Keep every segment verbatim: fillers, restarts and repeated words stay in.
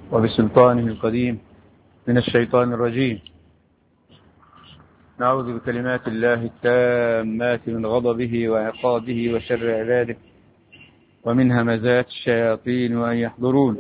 وبسلطانه القديم من الشيطان الرجيم. نعوذ بكلمات الله التامات من غضبه وعقابه وشر عباده ومن همزات الشياطين وأن يحضرون.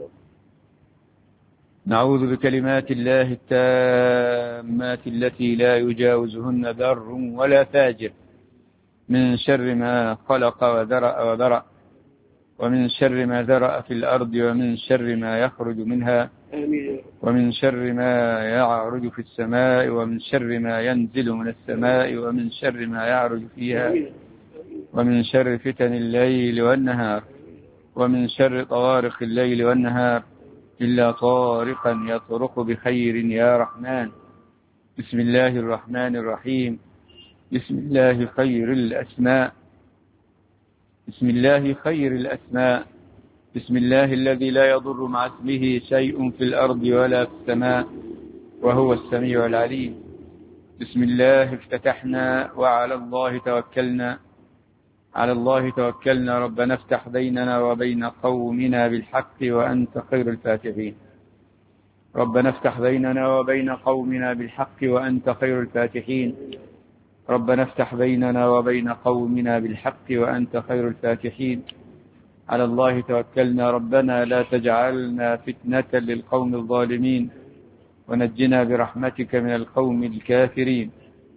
نعوذ بكلمات الله التامات التي لا يجاوزهن بر ولا فاجر من شر ما خلق وذرأ وبرأ ومن شر ما ذرأ في الأرض ومن شر ما يخرج منها ومن شر ما يعرج في السماء ومن شر ما ينزل من السماء ومن شر ما يعرج فيها ومن شر فتن الليل والنهار ومن شر طوارق الليل والنهار إلا طارقا يطرق بخير يا رحمن. بسم الله الرحمن الرحيم. بسم الله خير الأسماء. بسم الله خير الأسماء. بسم الله الذي لا يضر مع اسمه شيء في الأرض ولا في السماء وهو السميع العليم. بسم الله افتتحنا وعلى الله توكلنا. على الله توكلنا ربنا افتح بيننا وبين قومنا بالحق وأنت خير الفاتحين. ربنا افتح بيننا وبين قومنا بالحق وأنت خير الفاتحين. ربنا افتح بيننا وبين قومنا بالحق وأنت خير الفاتحين. على الله توكلنا ربنا لا تجعلنا فتنة للقوم الظالمين ونجنا برحمتك من القوم الكافرين.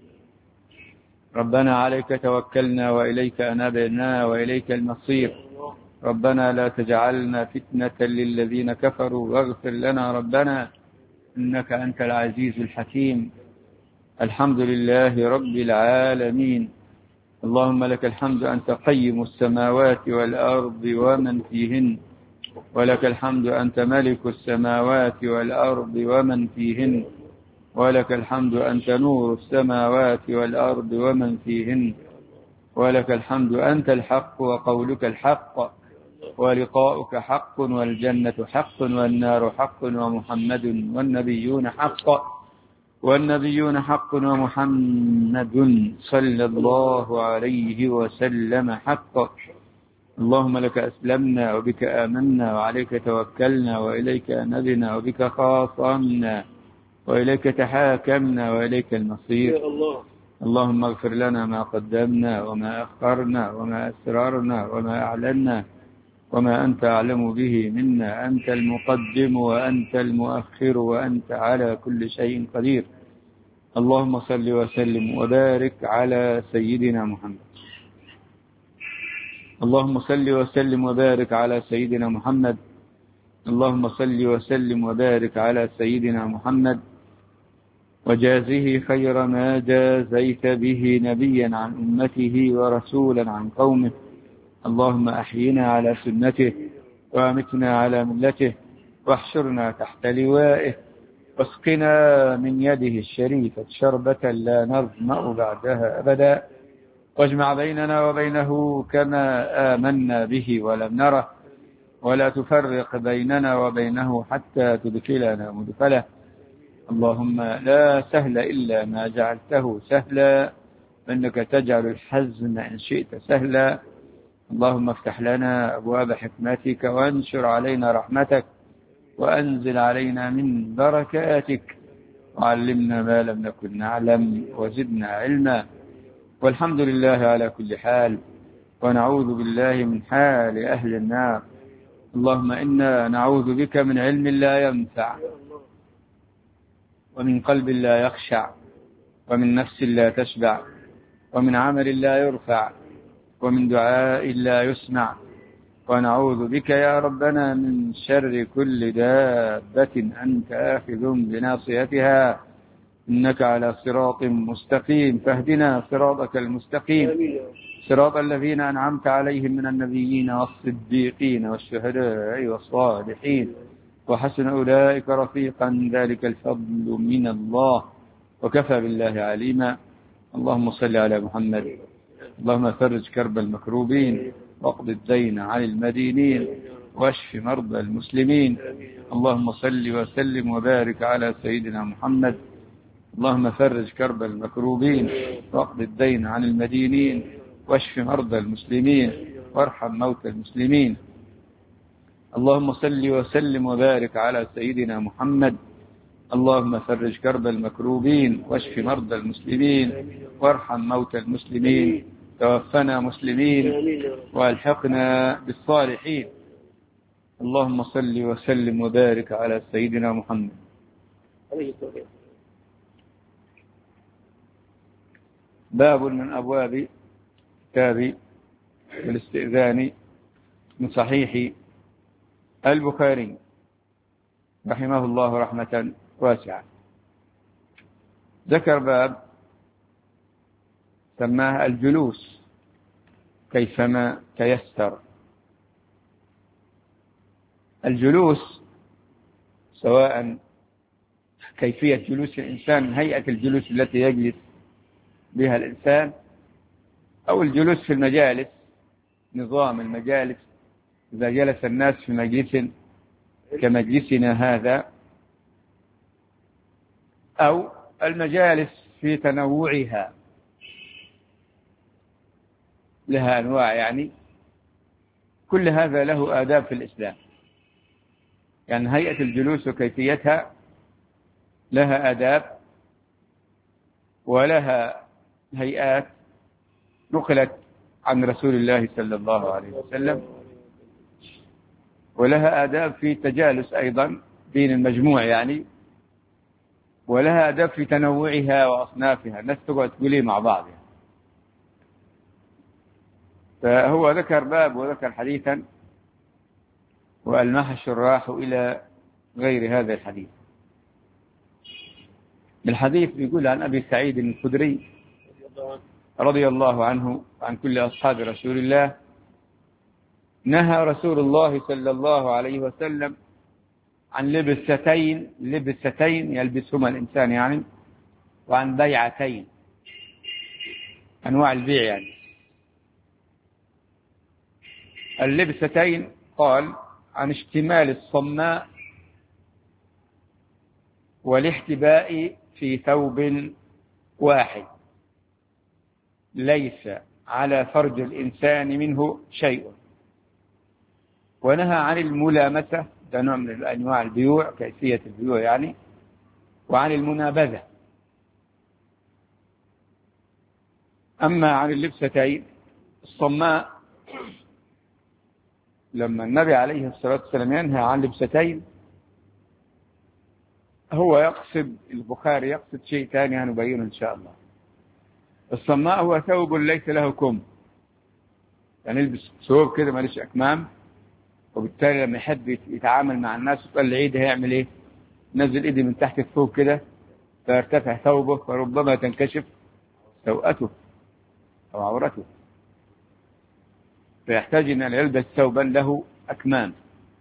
ربنا عليك توكلنا وإليك أنابنا وإليك المصير. ربنا لا تجعلنا فتنة للذين كفروا واغفر لنا ربنا إنك أنت العزيز الحكيم. الحمد لله رب العالمين. اللهم لك الحمد أنت قيم السماوات والأرض ومن فيهن ولك الحمد أنت ملك السماوات والأرض ومن فيهن ولك الحمد أنت نور السماوات والأرض ومن فيهن ولك الحمد أنت الحق وقولك الحق ولقاؤك حق والجنة حق والنار حق ومحمد والنبيون حق والنبيون حق ومحمد صلى الله عليه وسلم حق. اللهم لك أسلمنا وبك آمنا وعليك توكلنا وإليك أنبنا وبك خاصمنا وإليك تحاكمنا وإليك المصير. اللهم اغفر لنا ما قدمنا وما أخرنا وما أسررنا وما أعلنا وما أنت أعلم به منا. أنت المقدم وأنت المؤخر وأنت على كل شيء قدير. اللهم صل وسلم وبارك على سيدنا محمد. اللهم صل وسلم وبارك على سيدنا محمد. اللهم صل وسلم وبارك على سيدنا محمد وجازه خير ما جازيت به نبيا عن أمته ورسولا عن قومه. اللهم أحينا على سنته وامتنا على ملته واحشرنا تحت لوائه واسقنا من يده الشريفة شربة لا نظمأ بعدها أبدا واجمع بيننا وبينه كما آمنا به ولم نره ولا تفرق بيننا وبينه حتى تدخلنا مدخله. اللهم لا سهل إلا ما جعلته سهلا فإنك تجعل الحزن إن شئت سهلا. اللهم افتح لنا أبواب حكمتك وانشر علينا رحمتك وأنزل علينا من بركاتك وعلمنا ما لم نكن نعلم وزدنا علما. والحمد لله على كل حال ونعوذ بالله من حال أهل النار. اللهم إنا نعوذ بك من علم لا ينفع ومن قلب لا يخشع ومن نفس لا تشبع ومن عمل لا يرفع ومن دعاء لا يسمع. ونعوذ بك يا ربنا من شر كل دابة أنت آخذ بناصيتها إنك على صراط مستقيم. فاهدنا صراطك المستقيم صراط الذين أنعمت عليهم من النبيين والصديقين والشهداء والصالحين وحسن أولئك رفيقا ذلك الفضل من الله وكفى بالله عليما. اللهم صل على محمد. اللهم فرج كرب المكروبين واقض الدين عن المدينين واشف مرضى المسلمين. اللهم صل وسلم وبارك على سيدنا محمد. اللهم فرج كرب المكروبين واقض الدين عن المدينين واشف مرضى المسلمين وارحم موتى المسلمين. اللهم صل وسلم وبارك على سيدنا محمد. اللهم فرج كرب المكروبين واشف مرضى المسلمين وارحم موتى المسلمين. توفنا مسلمين والحقنا بالصالحين. اللهم صل وسلم وبارك على سيدنا محمد. باب من أبواب كتاب الاستئذان من صحيح البخاري رحمه الله رحمة واسعة. ذكر باب سماه الجلوس كيفما تيسر. الجلوس سواء كيفية جلوس الإنسان، هيئة الجلوس التي يجلس بها الإنسان، أو الجلوس في المجالس، نظام المجالس إذا جلس الناس في مجلس كمجلسنا هذا، أو المجالس في تنوعها، لها أنواع يعني. كل هذا له آداب في الإسلام، يعني هيئة الجلوس وكيفيتها لها آداب ولها هيئات نقلت عن رسول الله صلى الله عليه وسلم، ولها آداب في تجالس أيضا بين المجموع يعني، ولها آداب في تنوعها وأصنافها، الناس تقعد تقولي مع بعض يعني. فهو ذكر باب وذكر حديثا وألمح الشراح إلى غير هذا الحديث. الحديث يقول عن أبي سعيد الخدري رضي الله عنه وعن كل أصحاب رسول الله: نهى رسول الله صلى الله عليه وسلم عن لبستين لبستين يلبسهما الإنسان يعني، وعن بيعتين، أنواع البيع يعني. اللبستين قال عن اشتمال الصماء والاحتباء في ثوب واحد ليس على فرج الإنسان منه شيء. ونهى عن الملامسة، ده نوع من أنواع البيوع، كيفية البيوع يعني، وعن المنابذة. أما عن اللبستين الصماء، لما النبي عليه الصلاة والسلام ينهى عن لبستين هو يقصد، البخاري يقصد شيء ثاني هنبينه إن شاء الله. الصماء هو ثوب ليس له كم، يعني يلبس ثوب كده ماليش أكمام، وبالتالي لما يحب يتعامل مع الناس ويقول العيد هيعمل ايه؟ نزل ايدي من تحت الثوب كده فيرتفع ثوبه، فربما تنكشف سوءته أو عورته، فيحتاج أن يلبس ثوبا له أكمام،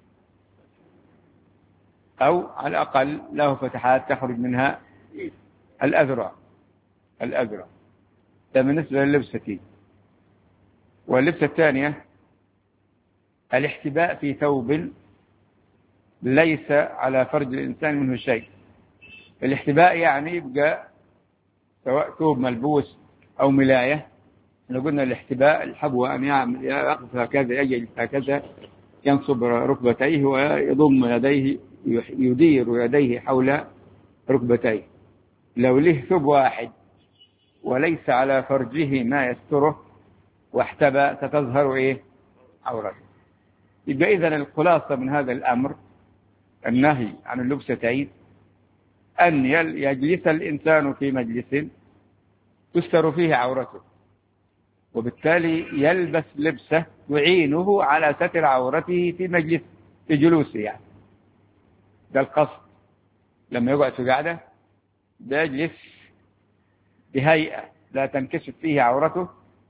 أو على الأقل له فتحات تخرج منها الأذرع الأذرع ده بالنسبة لللبسة. واللبسة الثانية الاحتباء في ثوب ليس على فرج الإنسان منه شيء. الاحتباء يعني يبقى سواء ثوب ملبوس أو ملاية. لو قلنا الاحتباء الحبوة أن يعمل يقف هكذا، يجلس هكذا، ينصب ركبتيه ويضم يديه، يدير يديه حول ركبتيه. لو له ثوب واحد وليس على فرجه ما يستره واحتبى ستظهر إيه؟ عورته. يبقى إذن الخلاصة من هذا الأمر النهي عن اللبستين أن يجلس الإنسان في مجلس تستر فيه عورته، وبالتالي يلبس لبسه يعينه على ستر عورته في مجلس في جلوسه يعني. ده القصد. لما يقعد في قعدة بيجلس بهيئة لا تنكشف فيه عورته،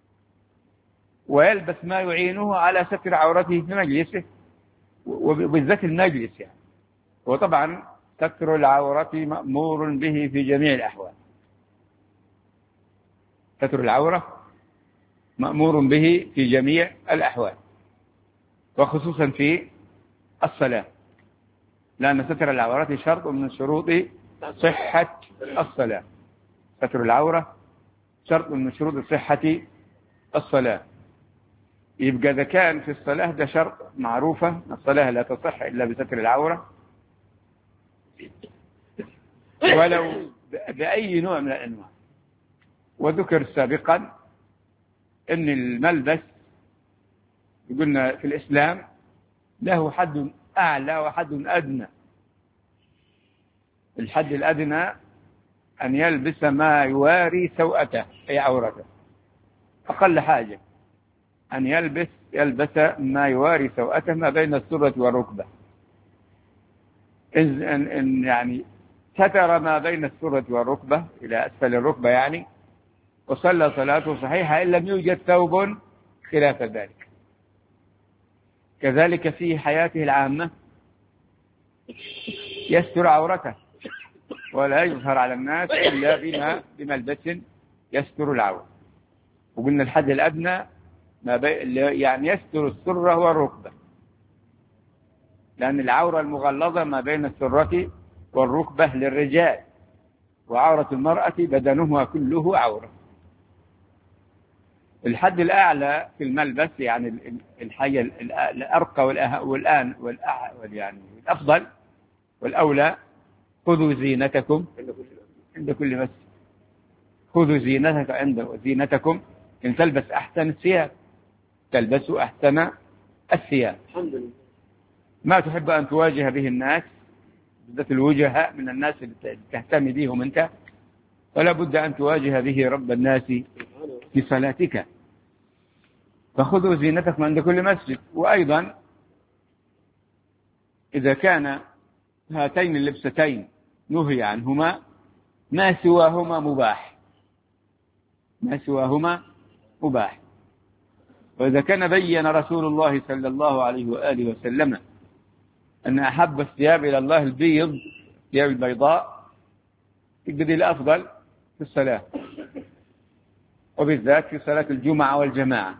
ويلبس ما يعينه على ستر عورته في مجلسه، وبالذات المجلس يعني. وطبعا ستر العورة مأمور به في جميع الأحوال. ستر العورة مأمور به في جميع الأحوال، وخصوصا في الصلاة، لأن ستر العورات شرط من شروط صحة الصلاة. ستر العورة شرط من شروط صحة الصلاة. يبقى إذا كان في الصلاة ده شرط معروفة، الصلاة لا تصح إلا بستر العورة ولو بأي نوع من الأنواع. وذكر سابقا أن الملبس قلنا في الإسلام له حد أعلى وحد أدنى. الحد الأدنى أن يلبس ما يواري سوءته أي عورته، أقل حاجة أن يلبس يلبس ما يواري سوءته ما بين السرة والركبة. إن, إن يعني ستر ما بين السرة والركبة إلى أسفل الركبة يعني، وصلى صلاته صحيحة إن لم يوجد ثوب خلاف ذلك. كذلك في حياته العامة يستر عورته ولا يظهر على الناس إلا بما بملبس يستر العورة. وقلنا الحد الأدنى ما بي يعني يستر السرة والركبة، لأن العورة المغلظة ما بين السرة والركبة للرجال، وعورة المرأة بدنها كله عورة. الحد الأعلى في الملبس يعني الحاجة الأرقى والآن يعني الأفضل والأولى، خذوا زينتكم عند كل مسجد. خذوا زينتك عند زينتكم، إن تلبس أحسن الثياب تلبسوا أحسن الثياب. الحمد لله. ما تحب أن تواجه به الناس بالذات الوجهاء من الناس اللي تهتم بهم أنت، فلا بد أن تواجه به رب الناس في صلاتك. فخذوا زينتكم عند كل مسجد. وأيضا إذا كان هاتين اللبستين نهي عنهما ما سواهما مباح، ما سواهما مباح. وإذا كان بين رسول الله صلى الله عليه وآله وسلم أن أحب الثياب إلى الله البيض، ثياب البيضاء، يبدي الأفضل في الصلاة، وبالذات في صلاة الجمعة والجماعة.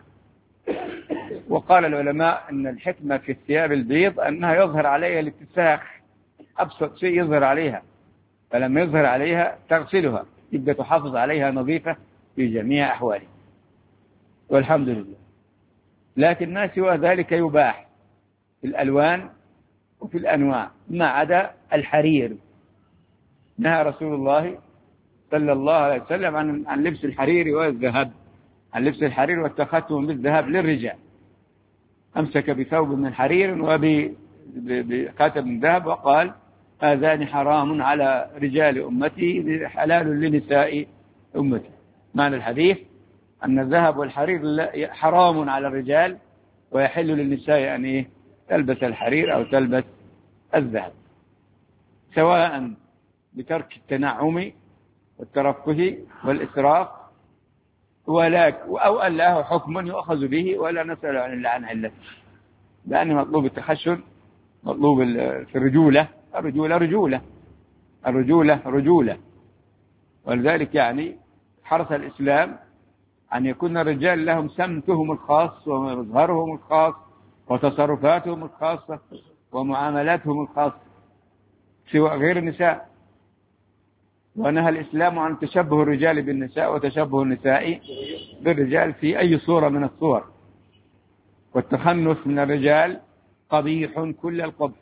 وقال العلماء أن الحكمة في الثياب البيض أنها يظهر عليها الاتساخ، أبسط شيء يظهر عليها، فلما يظهر عليها تغسلها يبدأ تحافظ عليها نظيفة في جميع أحوالها، والحمد لله. لكن ما سوى ذلك يباح في الألوان وفي الأنواع ما عدا الحرير. نهى رسول الله صلى الله عليه وسلم عن عن لبس الحرير والذهب، عن لبس الحرير والتختم بالذهب للرجال. أمسك بثوب من الحرير وبخاتم من ذهب وقال هذان حرام على رجال أمتي حلال لنساء أمتي. معنى الحديث أن الذهب والحرير حرام على الرجال ويحل للنساء أن تلبس الحرير أو تلبس الذهب، سواء بترك التنعم والترفه والإسراف ولا أو أن له حكم يؤخذ به ولا نسأل عن عن علته، لأن مطلوب التخشن، مطلوب في الرجولة، الرجولة رجولة، الرجولة رجولة. ولذلك يعني حرص الإسلام أن يكون الرجال لهم سمتهم الخاص ومظهرهم الخاص وتصرفاتهم الخاصة ومعاملاتهم الخاصة سوى غير النساء. ونهى الإسلام عن تشبه الرجال بالنساء وتشبه النساء بالرجال في أي صورة من الصور. والتخنث من الرجال قبيح كل القبح.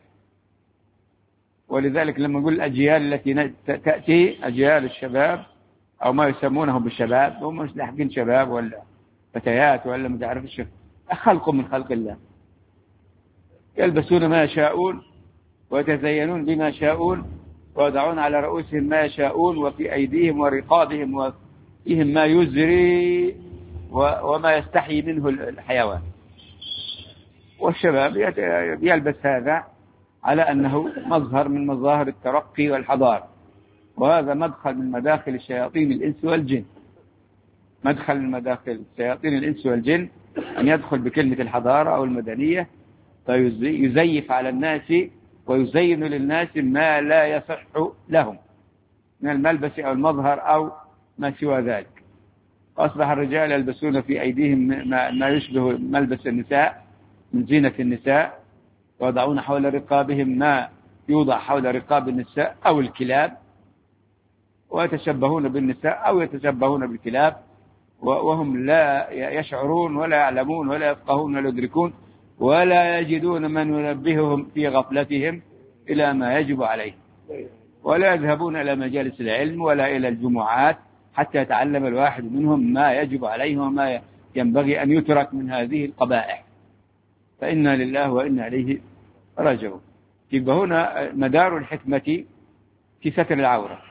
ولذلك لما نقول الأجيال التي تأتي أجيال الشباب أو ما يسمونه بالشباب، هم مش لاحقين شباب ولا فتيات ولا متعرف الشيء، خلق من خلق الله، يلبسون ما يشاءون ويتزينون بما يشاءون ويضعون على رؤوسهم ما يشاءون وفي أيديهم ورقابهم وفيهم ما يزري وما يستحي منه الحيوان. والشباب يلبس هذا على أنه مظهر من مظاهر الترقي والحضارة، وهذا مدخل من مداخل الشياطين الإنس والجن. مدخل من مداخل الشياطين الإنس والجن أن يدخل بكلمة الحضارة أو المدنية فيزيف على الناس ويزين للناس ما لا يصح لهم من الملبس أو المظهر أو ما سوى ذلك. أصبح الرجال يلبسون في أيديهم ما يشبه ملبس النساء من زينة النساء، ويضعون حول رقابهم ما يوضع حول رقاب النساء أو الكلاب، ويتشبهون بالنساء أو يتشبهون بالكلاب. وهم لا يشعرون ولا يعلمون ولا يفقهون ولا يدركون ولا يجدون من ينبههم في غفلتهم إلى ما يجب عليه، ولا يذهبون إلى مجالس العلم ولا إلى الجمعات حتى يتعلم الواحد منهم ما يجب عليه وما ينبغي أن يترك من هذه القبائح. فإنا لله وإنا إليه راجعون. يبقى هنا مدار الحكمة في ستر العورة،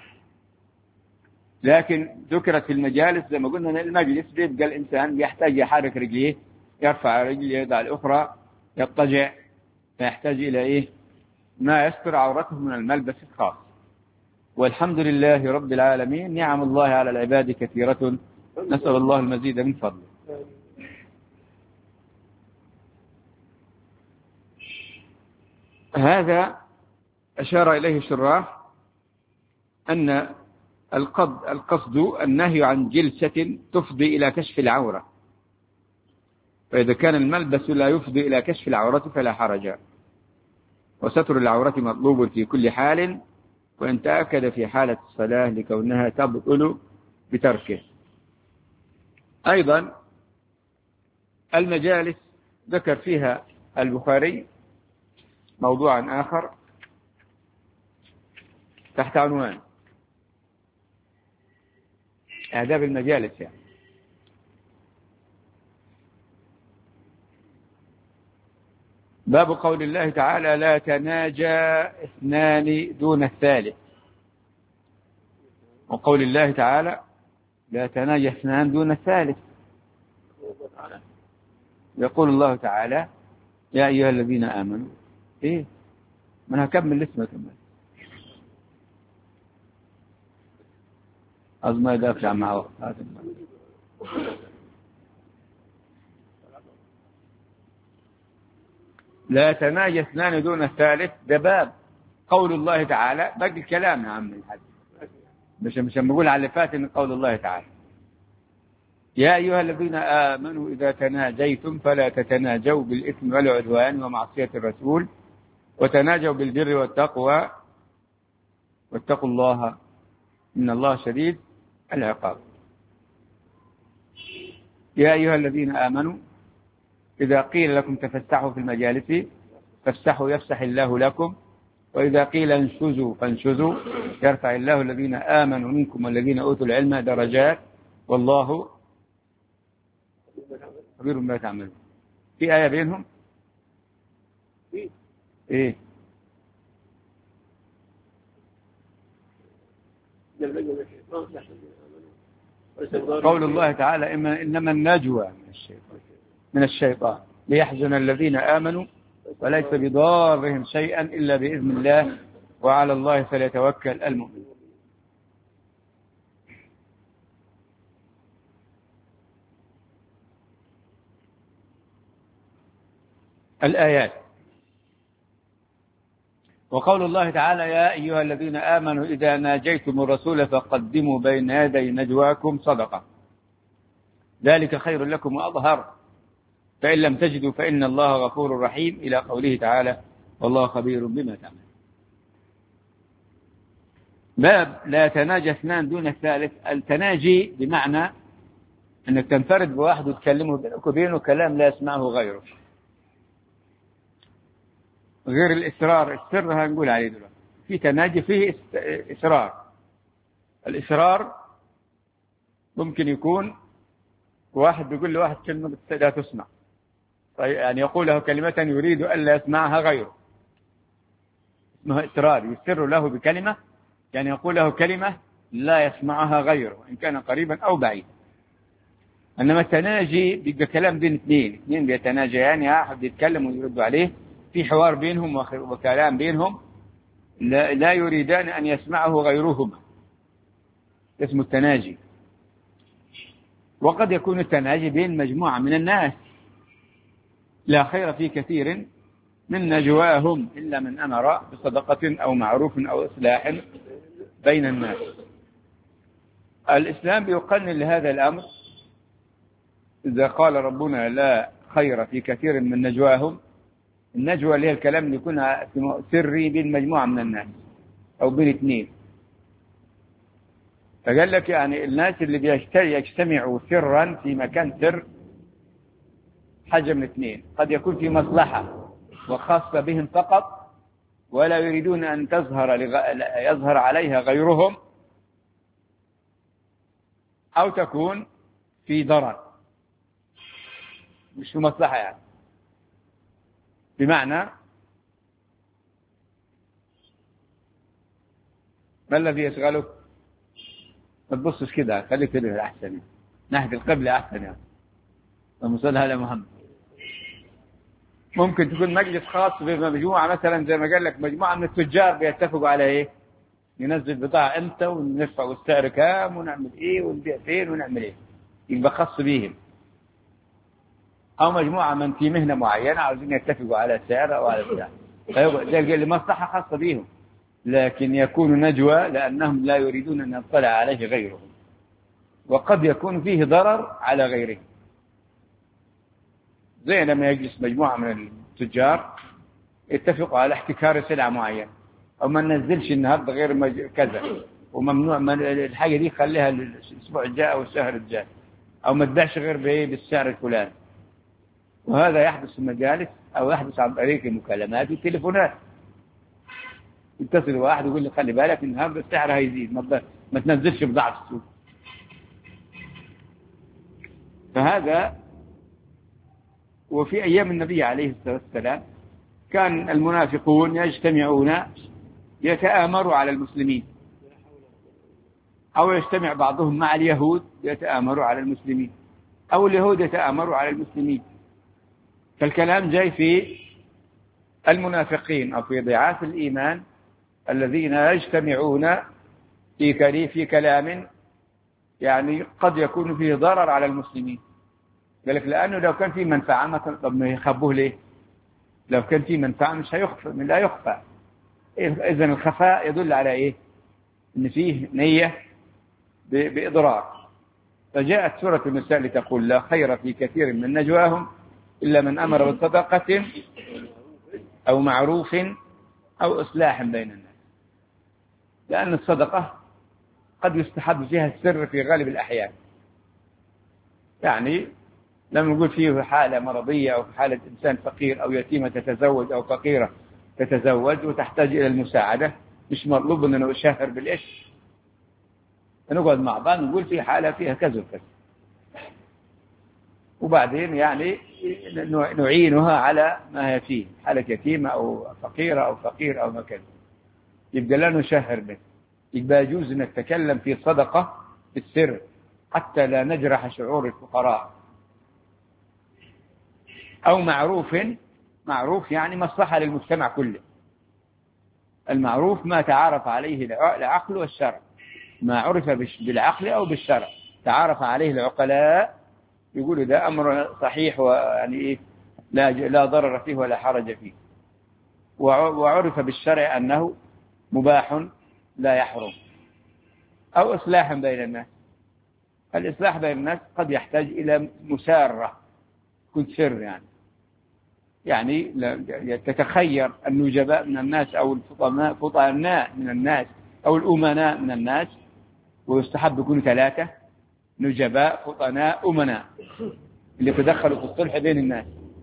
لكن ذكرت في المجالس زي ما قلنا المجلس بيبقى الإنسان يحتاج يحرك رجليه، يرفع رجليه يضع الأخرى، يضطجع، فيحتاج إلى إيه؟ ما يستر عورته من الملبس الخاص. والحمد لله رب العالمين، نعم الله على العباد كثيرة، نسأل الله المزيد من فضله. هذا أشار إليه الشراح أن القصد, القصد النهي عن جلسة تفضي إلى كشف العورة، فإذا كان الملبس لا يفضي إلى كشف العورة فلا حرج، وستر العورة مطلوب في كل حال، وإن تأكد في حالة الصلاة لكونها تبطل بتركه. أيضا المجالس ذكر فيها البخاري موضوعا آخر تحت عنوان آداب المجالس، يعني باب قول الله تعالى لا تناجى اثنان دون الثالث، وقول الله تعالى لا تناجى اثنان دون الثالث. يقول الله تعالى يا أيها الذين آمنوا إيه من هكمل اسمه كمان أظن يدافع معه. لا تناجى اثنان دون الثالث، ده باب قول الله تعالى. باقي الكلام يا عم الحاج، مش مش بقول على اللي فات ان قول الله تعالى يا أيها الذين آمنوا إذا تناجيتم فلا تتناجوا بالإثم والعدوان ومعصية الرسول وتناجوا بالبر والتقوى واتقوا الله إن الله شديد العقاب. يا أيها الذين آمنوا إذا قيل لكم تفسحوا في المجالس فافسحوا يفسح الله لكم، وإذا قيل انشزوا فانشزوا يرفع الله الذين آمنوا منكم والذين أوتوا العلم درجات والله خبير بما تعملون. في آية بينهم إيه قول الله تعالى إنما النجوى من الشيطان من الشيطان ليحزن الذين آمنوا وليس بضارهم شيئا إلا بإذن الله وعلى الله فليتوكل المؤمن. الآيات. وقول الله تعالى يا أيها الذين آمنوا إذا ناجيتم الرسول فقدموا بين يدي نجواكم صدقة ذلك خير لكم وأظهر فإن لم تجدوا فإن الله غفور رحيم إلى قوله تعالى والله خبير بما تعمل. باب لا يتناجى اثنان دون الثالث. التناجي بمعنى أنك تنفرد بواحد وتكلمه بينك وبينه كلام لا يسمعه غيره، غير الإسرار. السر هنقول عليه دلوقتي. في تناجي فيه إسرار. الإسرار ممكن يكون واحد بيقول له واحد كلمة لا تسمع، يعني يقول له كلمة يريد ألا يسمعها غيره، اسمه إسرار. يسر له بكلمة، يعني يقول له كلمة لا يسمعها غيره إن كان قريبا أو بعيدا. إنما التناجي بيبقى كلام بين اثنين اثنين بيتناجيان، يعني واحد يتكلم ويرد عليه في حوار بينهم وكلام بينهم لا, لا يريدان أن يسمعه غيرهما، اسمه التناجي. وقد يكون التناجي بين مجموعة من الناس لا خير في كثير من نجواهم إلا من أمر بصدقة أو معروف أو إصلاح بين الناس. الإسلام بيقنن لهذا الأمر. إذا قال ربنا لا خير في كثير من نجواهم، النجوى اللي هي الكلام اللي يكون سري بين مجموعة من الناس أو بين اثنين، فقال لك يعني الناس اللي بيجتمع يجتمعوا سرا في مكان سر حاجة من اثنين: قد يكون في مصلحة وخاصة بهم فقط ولا يريدون أن تظهر لغ... يظهر عليها غيرهم، أو تكون في ضرر مش في مصلحة يعني. بمعنى ما الذي يشغلك؟ ما تبصش كده، خليك كده أحسن، ناحية القبلة أحسن يعني. اللهم صل على محمد. ممكن تكون مجلس خاص بمجموعة مثلا زي ما قال لك مجموعة من التجار بيتفقوا على إيه؟ ننزل بضاعة إمتى وندفع السعر كام ونعمل إيه ونبيع فين ونعمل إيه، يبقى خاص بيهم. أو مجموعة من في مهنة معينة عاوزين يتفقوا على سعر أو على سعر، فيبقى لمصلحة خاصة بيهم، لكن يكون نجوى لأنهم لا يريدون أن يطلع عليه غيرهم، وقد يكون فيه ضرر على غيره. زي لما يجلس مجموعة من التجار يتفقوا على احتكار سلعة معينة، أو ما ننزلش النهاردة غير مج... كذا، وممنوع من الحاجة دي خليها الأسبوع الجاي أو الشهر الجاي، أو ما تبيعش غير بإيه بالسعر الفلاني. وهذا يحدث في المجالس أو يحدث عن طريق المكالمات والتليفونات. يتصل واحد يقول لي خلي بالك النهارده السعر هيزيد، ما, ما تنزلش بضاعة في السوق. فهذا. وفي أيام النبي عليه الصلاة والسلام كان المنافقون يجتمعون يتآمروا على المسلمين، أو يجتمع بعضهم مع اليهود يتآمروا على المسلمين، أو اليهود يتآمروا على المسلمين. فالكلام جاي في المنافقين أو في ضعاف الإيمان الذين يجتمعون في في كلام يعني قد يكون فيه ضرر على المسلمين. قال لك لأنه لو كان فيه منفعة مثلا، طب ما يخبوه ليه؟ لو كان فيه منفعة مش هيخفى، من لا يخفى. إذن الخفاء يدل على إيه؟ إن فيه نية بإضرار. فجاءت سورة النساء لتقول لا خير في كثير من نجواهم إلا من أمر بصدقة أو معروف أو إصلاح بين الناس. لأن الصدقة قد يستحب فيها السر في غالب الأحيان. يعني لما نقول فيه حالة مرضية أو حالة إنسان فقير أو يتيمة تتزوج أو فقيرة تتزوج وتحتاج إلى المساعدة، مش مطلوب أننا نشهر بالإيش، نقعد مع بعض نقول في حالة فيها كذا وكذا، وبعدين يعني نعينها على ما هي فيه، حالة يتيمة أو فقيرة أو فقير أو ما كذا، يبقى لا نشهر به. يبقى يجوز أن نتكلم في صدقة في السر حتى لا نجرح شعور الفقراء. أو معروف، معروف يعني مصلحة للمجتمع كله. المعروف ما تعارف عليه العقل والشرع، ما عرف بالعقل أو بالشرع تعارف عليه العقلاء يقولوا ده أمر صحيح ويعني إيه لا لا ضرر فيه ولا حرج فيه، وعرف بالشرع أنه مباح لا يحرم. أو إصلاح بين الناس. الإصلاح بين الناس قد يحتاج إلى مسارة، كنت سر يعني يعني تتخير النجباء من الناس أو الفطناء فطناء من الناس أو الأمناء من الناس، ويستحب يكونوا ثلاثة: نجباء فطناء أمناء، اللي تدخلوا في الصلح بين الناس.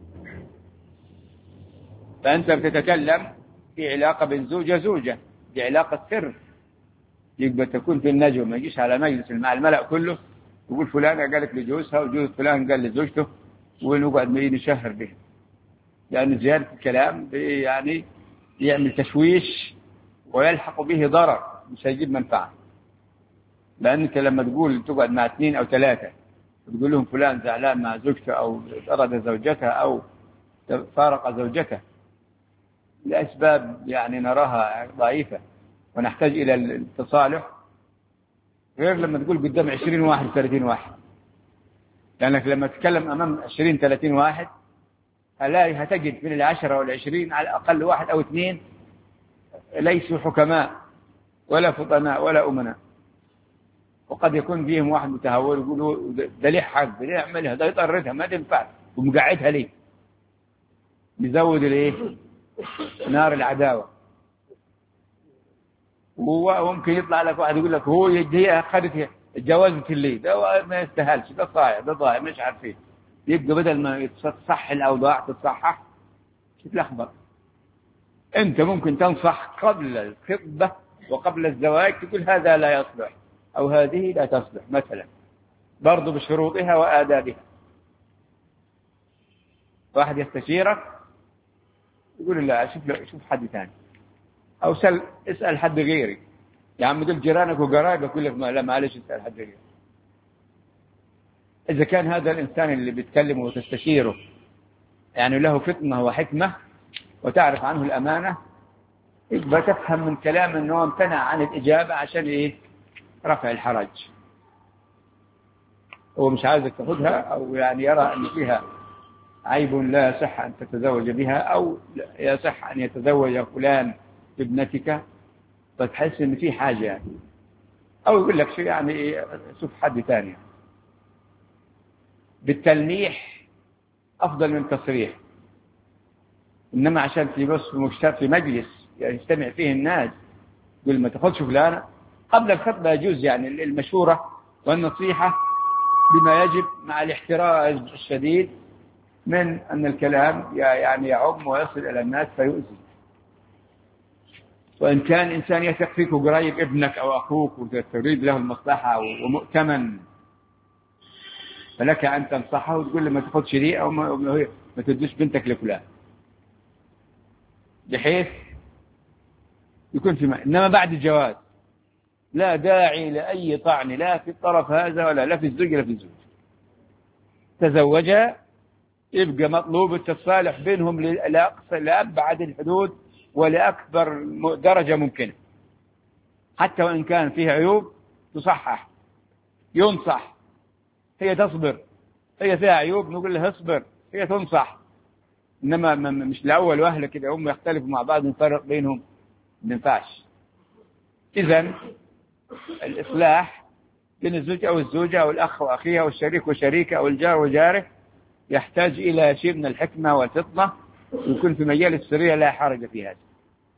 فأنت بتتكلم في علاقة بين زوجة زوجة، دي علاقة سر، يبقى تكون في النجوى، ما يجيش على مجلس مع الملأ كله يقول فلان قالت لجوزها وجوز فلان قال لزوجته ونقعد نشهر به، لأن زيادة الكلام يعني يعمل تشويش ويلحق به ضرر، مش هيجيب منفعة. لأنك لما تقول تقعد مع اثنين أو ثلاثة تقول لهم فلان زعلان مع زوجته أو طرد زوجتها أو فارق زوجته لأسباب يعني نراها ضعيفة ونحتاج إلى التصالح، غير لما تقول قدام عشرين واحد ثلاثين واحد. لأنك لما تتكلم أمام عشرين ثلاثين واحد هلاقي هتجد من العشرة والعشرين على الأقل واحد أو اثنين ليسوا حكماء ولا فطناء ولا أمناء، وقد يكون فيهم واحد متهور يقولوا ده ليه حق، ده ليه يعملها، ده يطردها ما تنفع ومقعدها ليه، يزود الايه نار العداوة. وممكن يطلع لك واحد يقول لك هو يجي أخذت جوازة اللي ده ما يستاهلش، ده صايع ده ضايع مش عارف ايه. يبقى بدل ما تصح الأوضاع تتصحح تتلخبط. أنت ممكن تنصح قبل الخطبة وقبل الزواج، تقول هذا لا يصلح أو هذه لا تصلح مثلا، برضو بشروطها وآدابها. واحد يستشيرك يقول لا شوف شوف حد ثاني، أو سل اسأل حد غيري. يا عم دول جيرانك وقرايبك يقول لك لا معلش اسأل حد غيري. إذا كان هذا الإنسان اللي بيتكلمه وتستشيره يعني له فطنة وحكمة وتعرف عنه الأمانة، يبقى تفهم من كلام أنه امتنع عن الإجابة عشان إيه؟ رفع الحرج. هو مش عايزك تاخذها، أو يعني يرى أن فيها عيب لا يصح أن تتزوج بها، أو يصح أن يتزوج فلان بابنتك، فتحس أن في حاجة يعني. أو يقول لك شيء يعني إيه، شوف حد ثاني. بالتلميح أفضل من تصريح. إنما عشان في بس في مجلس يعني يستمع فيه الناس يقول ما تاخذش فلانة، قبل الخطبة يجوز يعني المشورة والنصيحة بما يجب، مع الاحتراز الشديد من أن الكلام يعني يعم ويصل إلى الناس فيؤذي. وإن كان إنسان يثق فيك وقريب ابنك أو أخوك وتريد له المصلحة ومؤتمن، فلك أن تنصحه وتقول له ما تاخذش دي، أو ما, ما تدوش بنتك لفلان، بحيث يكون في ما. إنما بعد الجواز لا داعي لأي طعن، لا في الطرف هذا ولا لا في الزوج ولا في الزوج. تزوجا يبقى مطلوب التصالح بينهم لأقصى لأبعد الحدود ولأكبر درجة ممكنة، حتى وإن كان فيها عيوب تصحح، ينصح. هي تصبر، هي فيها عيوب نقول لها اصبر، هي تنصح. إنما مش الأول وأهل كده هم يختلفوا مع بعض ونفرق بينهم، ما ينفعش. إذن الإصلاح بين الزوج أو الزوجة أو الأخ وأخيها أو الشريك وشريكه أو الجار وجاره يحتاج إلى شيء من الحكمة والفطنة، ويكون في مجال السرية لا حرج في هذا.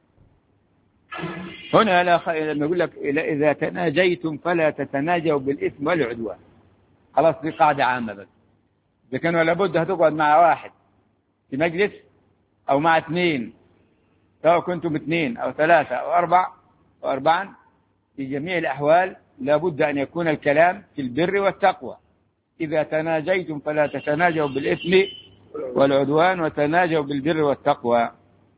هنا لا خ... لما يقول لك إذا تناجيتم فلا تتناجوا بالإثم والعدوان، خلاص دي قاعدة عامة. بس إذا كانوا لابد هتقعد مع واحد في مجلس أو مع اثنين، سواء كنتم اثنين أو ثلاثة أو أربع أو أربعا، في جميع الأحوال لابد أن يكون الكلام في البر والتقوى. إذا تناجيتم فلا تتناجوا بالإثم والعدوان وتناجوا بالبر والتقوى.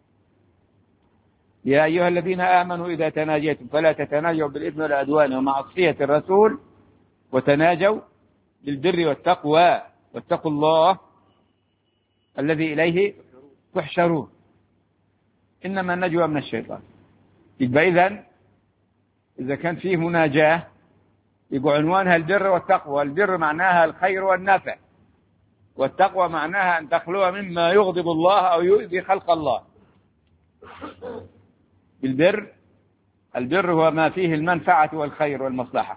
يا أيها الذين آمنوا إذا تناجيتم فلا تتناجوا بالإثم والعدوان ومعصية الرسول وتناجوا بالبر والتقوى واتقوا الله الذي إليه تحشرون، إنما النجوى من الشيطان. يبقى إذن إذا كان فيه مناجاة يبقى عنوانها البر والتقوى. البر معناها الخير والنفع، والتقوى معناها أن تخلو مما يغضب الله أو يؤذي خلق الله. بالبر، البر هو ما فيه المنفعة والخير والمصلحة،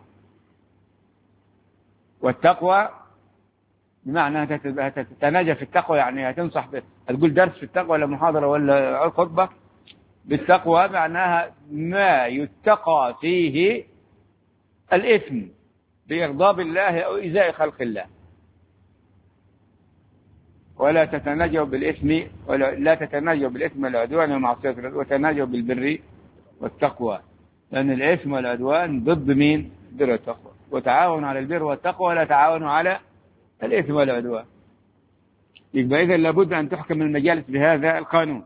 والتقوى بمعنى تتناجى في التقوى، يعني هتنصح هتقول درس في التقوى ولا محاضرة ولا خطبة. بالتقوى معناها ما يتقى فيه الإثم بإغضاب الله أو إيذاء خلق الله. ولا تتناجوا بالإثم ولا لا تتناجوا بالإثم والعدوان والمعصية وتناجوا بالبر والتقوى، لأن الإثم والعدوان ضد مين؟ البر والتقوى. وتعاونوا على البر والتقوى ولا تعاونوا على الإثم والعدوان. يبقى إذن لابد أن تحكم المجالس بهذا القانون.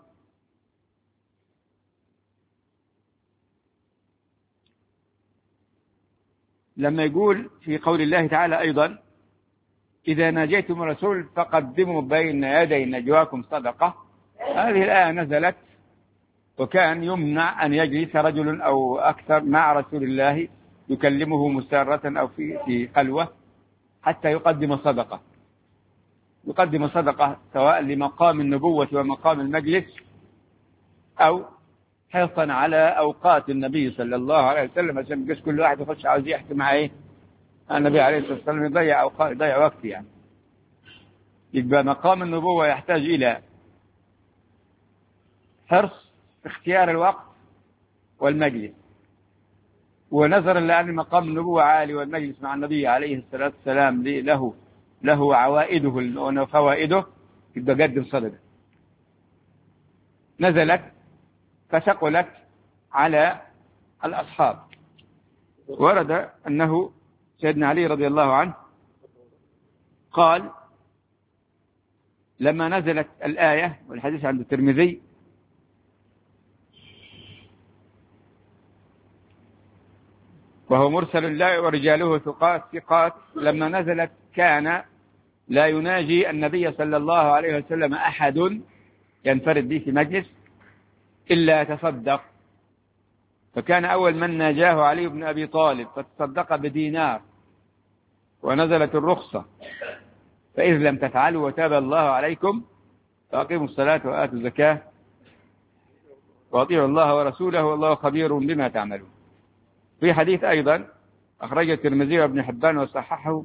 لما يقول في قول الله تعالى أيضا إذا ناجيتم الرسول فقدموا بين يدي نجواكم صدقة، هذه الآية نزلت وكان يمنع أن يجلس رجل أو أكثر مع رسول الله يكلمه مسارة أو في في خلوة حتى يقدم صدقة. يقدم صدقة سواء لمقام النبوة ومقام المجلس أو حرصا على أوقات النبي صلى الله عليه وسلم، عشان بقيش كل واحد يخش عاوز يحكي مع إيه النبي عليه الصلاة والسلام، يضيع أوقات يضيع وقت يعني. يبقى مقام النبوة يحتاج إلى حرص في اختيار الوقت والمجلس، ونظرا لأن مقام النبوة عالي والمجلس مع النبي عليه الصلاة والسلام له له عوائده وفوائده، يبقى قدم صدقة. نزلت فثقلت على الأصحاب. ورد أنه سيدنا علي رضي الله عنه قال لما نزلت الآية، والحديث عند الترمذي، وهو مرسل لا ورجاله ثقات ثقات، لما نزلت كان لا يناجي النبي صلى الله عليه وسلم أحد ينفرد به في مجلس إلا تصدق، فكان أول من ناجاه علي بن أبي طالب فتصدق بدينار، ونزلت الرخصة فإذ لم تفعلوا وتاب الله عليكم فأقيموا الصلاة وآتوا الزكاة وأطيعوا الله ورسوله والله خبير بما تعملون. في حديث أيضا أخرج الترمذي وابن حبان وصححه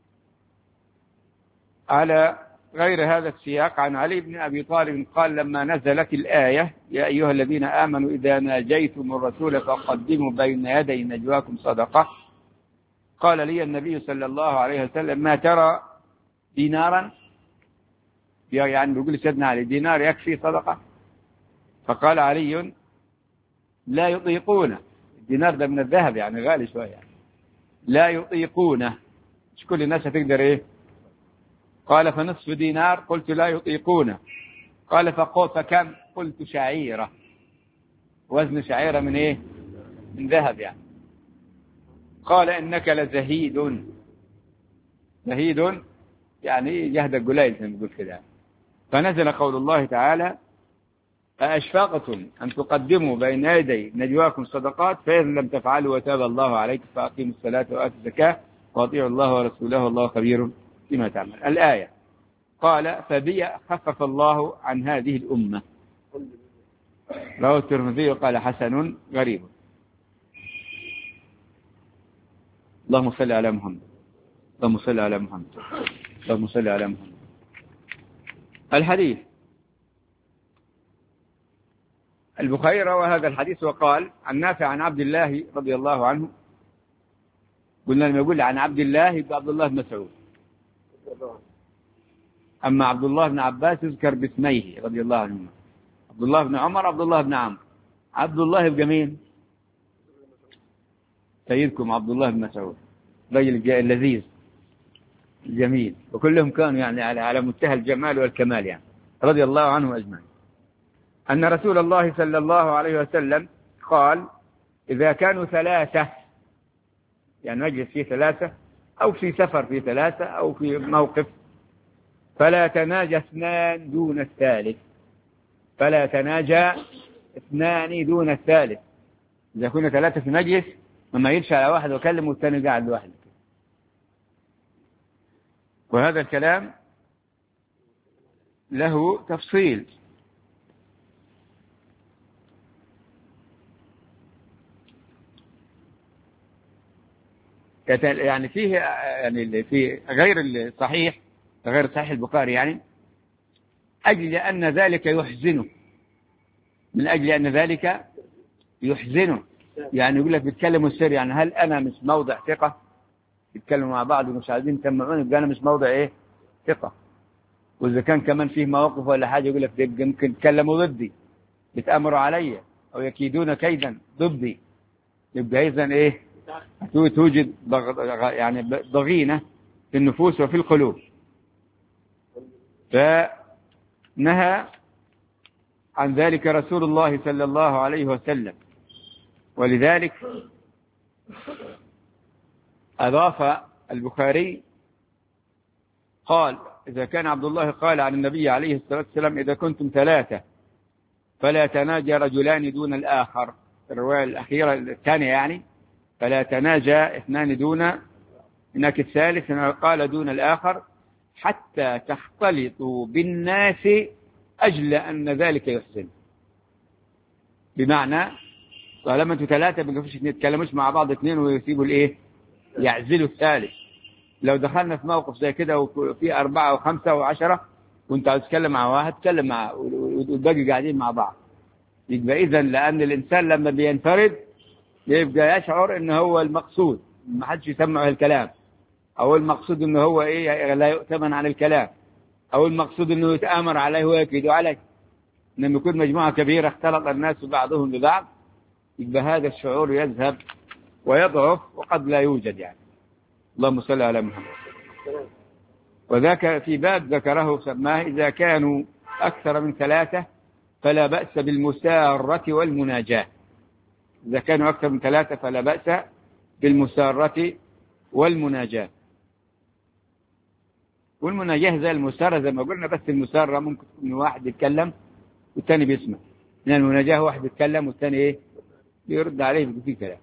على غير هذا السياق عن علي بن أبي طالب قال لما نزلت الآية يا أيها الذين آمنوا إذا ناجيتم الرسول فقدموا بين يدي نجواكم صدقة، قال لي النبي صلى الله عليه وسلم ما ترى دينارا، يعني بيقول سيدنا علي دينار يكفي صدقة؟ فقال علي لا يطيقونه، الدينار ده من الذهب يعني غالي شوية يعني. لا يطيقونه، مش كل الناس هتقدر ايه؟ قال فنصف دينار، قلت لا يطيقونه، قال فقول فكم؟ قلت شعيرة، وزن شعيرة من ايه؟ من ذهب يعني. قال إنك لزهيد، زهيد يعني جهد القليل زي ما بيقول كده. فنزل قول الله تعالى أأشفقتم أن تقدموا بين يدي نجواكم صدقات فإذا لم تفعلوا وتاب الله عليكم فأقيموا الصلاة وآتوا الزكاة وأطيعوا الله ورسوله والله خبير بما تعمل. الآية قال فبي خفف الله عن هذه الأمة. رواه الترمذي وقال حسن غريب. اللهم صل على محمد، اللهم صل على محمد، اللهم صل على محمد. الحديث البخاري روى هذا الحديث وقال عن نافع عن عبد الله رضي الله عنه. قلنا لما يقول عن عبد الله يبقى عبد الله بن مسعود، أما عبد الله بن عباس يذكر باسميه رضي الله عنهما، عبد الله بن عمر، عبد الله بن عمرو. عبد الله يبقى مين؟ سيدكم عبد الله بن مسعود، رجل اللذيذ الجميل، وكلهم كانوا يعني على منتهى الجمال والكمال يعني، رضي الله عنهم أجمعين. أن رسول الله صلى الله عليه وسلم قال إذا كانوا ثلاثة، يعني مجلس فيه ثلاثة أو في سفر فيه ثلاثة أو في موقف، فلا تناجى اثنان دون الثالث، فلا تناجى اثنان دون الثالث. إذا كنا ثلاثة في مجلس ما يلش على واحد وكلم والثاني قاعد لوحده. وهذا الكلام له تفصيل. يعني فيه يعني في غير الصحيح، غير صحيح البخاري يعني، أجل أن ذلك يحزنه، من أجل أن ذلك يحزنه، يعني يقول لك بيتكلموا السر، يعني هل أنا مش موضع ثقة؟ بيتكلموا مع بعض ومش عايزين يسمعوني، يبقى أنا مش موضع إيه؟ ثقة. وإذا كان كمان فيه مواقف ولا حاجة يقول لك يمكن يتكلموا ضدي، يتأمروا علي أو يكيدون كيدا ضدي، يبقى إذن إيه؟ توجد يعني ضغينة في النفوس وفي القلوب. فنهى عن ذلك رسول الله صلى الله عليه وسلم، ولذلك أضاف البخاري قال إذا كان عبد الله قال عن النبي عليه الصلاة والسلام إذا كنتم ثلاثة فلا تناجى رجلان دون الآخر، الرواية الأخيرة الثانية يعني فلا تناجى اثنان دون، هناك الثالث قال دون الآخر حتى تختلطوا بالناس أجل أن ذلك يحسن. بمعنى طالما انتوا ثلاثة ما يتكلموش مع بعض اثنين ويسيبوا الايه، يعزلوا الثالث. لو دخلنا في موقف زي كده وفي أربعة وخمسة وعشرة وانت عاوز تتكلم مع واحد تكلم مع والباقي قاعدين مع بعض، يبقى إذن لأن الإنسان لما بينفرد يبقى يشعر إنه هو المقصود، ما حدش يسمع الكلام، أو المقصود إنه هو إيه لا يؤتمن على الكلام، أو المقصود إنه يتآمر عليه ويكيد عليه. لما يكون مجموعة كبيرة اختلط الناس بعضهم ببعض، يبقى هذا الشعور يذهب ويضعف وقد لا يوجد يعني. اللهم صل على محمد. وذاك في باب ذكره سماه إذا كانوا أكثر من ثلاثة فلا بأس بالمسارة والمناجاة. إذا كانوا أكثر من ثلاثة فلا بأس بالمسارة والمناجاة. والمناجاة زي المسارة زي ما قلنا، بس المسارة ممكن تكون واحد يتكلم والثاني بيسمع، لأن المناجاة واحد يتكلم والثاني إيه يرد عليه بكل كلام،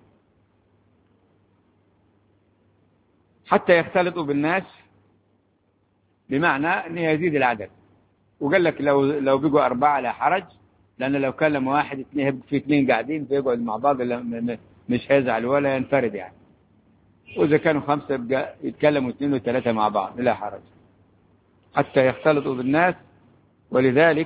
حتى يختلطوا بالناس، بمعنى أن يزيد العدد. وقال لك لو لو بقوا أربعة لا حرج، لأن لو كلم واحد اثنين في اثنين قاعدين فيقعد مع بعض مش هيزعل ولا ينفرد يعني. وإذا كانوا خمسة يبقى يتكلموا اثنين وثلاثة مع بعض لا حرج، حتى يختلطوا بالناس. ولذلك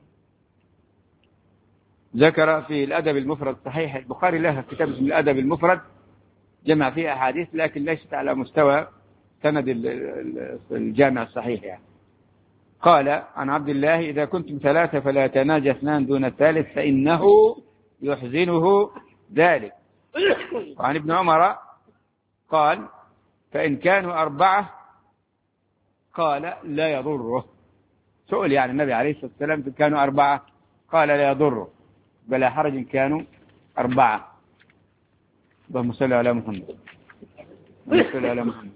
ذكر في الأدب المفرد صحيح البخاري له كتاب اسمه الأدب المفرد، جمع فيه أحاديث لكن ليست على مستوى سند الجامع الصحيح يعني. قال عن عبد الله إذا كنتم ثلاثة فلا تناجى اثنان دون الثالث فإنه يحزنه ذلك. وعن ابن عمر قال فإن كانوا أربعة قال لا يضره. سؤال يعني النبي عليه الصلاة والسلام إن كانوا أربعة قال لا يضره، بلا حرج إن كانوا أربعة. اللهم صل على محمد. اللهم صل على محمد.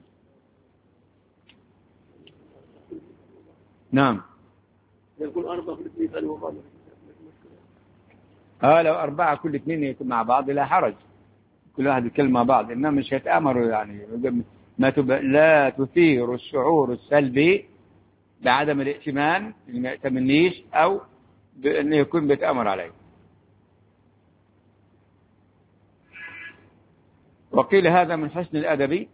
نعم. يقول أربعة كل اثنين قالوا وقالوا. آه لو أربعة كل اثنين مع بعض لا حرج، كل واحد يتكلم مع بعض، إنما مش هيتآمروا يعني. ما تب... لا تثير الشعور السلبي بعدم الائتمان، ما يأتمنيش أو بأنه يكون بيتأمر عليه. وقيل هذا من حسن الأدب.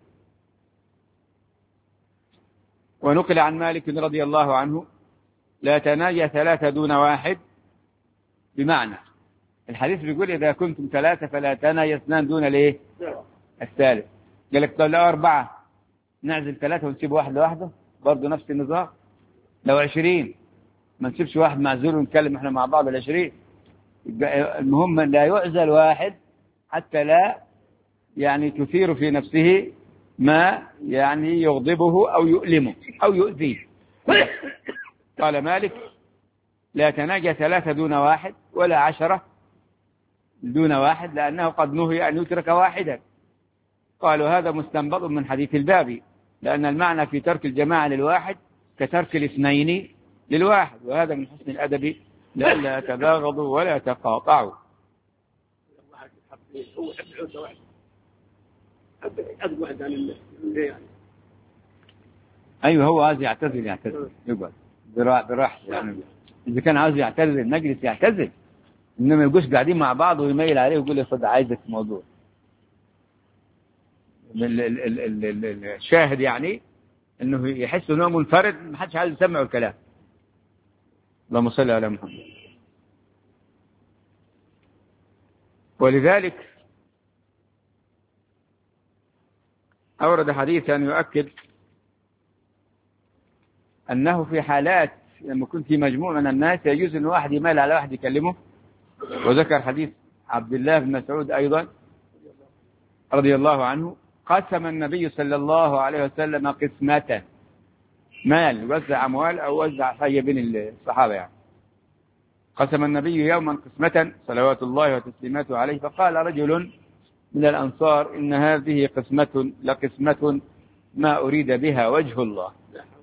ونقل عن مالك رضي الله عنه لا تناجى ثلاثة دون واحد، بمعنى الحديث بيقول إذا كنتم ثلاثة فلا تناجى اثنان دون الايه الثالث. قال لك طب لو أربعة نعزل ثلاثة ونسيب واحد لوحده، برضه نفس النظام. لو عشرين ما نسيبش واحد معزول ونتكلم احنا مع بعض العشرين. المهم لا يعزل واحد حتى لا يعني تثير في نفسه ما يعني يغضبه أو يؤلمه أو يؤذيه. قال مالك لا تناجى ثلاثة دون واحد ولا عشرة دون واحد، لأنه قد نهي أن يترك واحدا. قالوا هذا مستنبط من حديث الباب، لأن المعنى في ترك الجماعة للواحد كترك الاثنين للواحد، وهذا من حسن الأدب لئلا تباغضوا ولا تقاطعوا. هو يحب العزة واحد، يحب واحد عن الله يعني. أيوه هو عايز يعتزل يعتزل يقعد براحته يعني. إذا كان عايز يعتزل المجلس يعتزل، إنما يجوش قاعدين مع بعض ويميل عليه ويقول له خد عايزك في موضوع. الشاهد يعني إنه يحس إنه منفرد، ما حدش عايز يسمع الكلام. اللهم صل على محمد. ولذلك أورد حديثا يؤكد أنه في حالات لما يكون في مجموعة من الناس يجوز أن واحد يمال على واحد يكلمه. وذكر حديث عبد الله بن مسعود أيضا رضي الله عنه قسم النبي صلى الله عليه وسلم قسمة مال، وزع أموال أو وزع حي بين الصحابة يعني. قسم النبي يوما قسمة صلوات الله وتسليماته عليه، فقال رجل من الأنصار إن هذه قسمة لقسمة ما أريد بها وجه الله.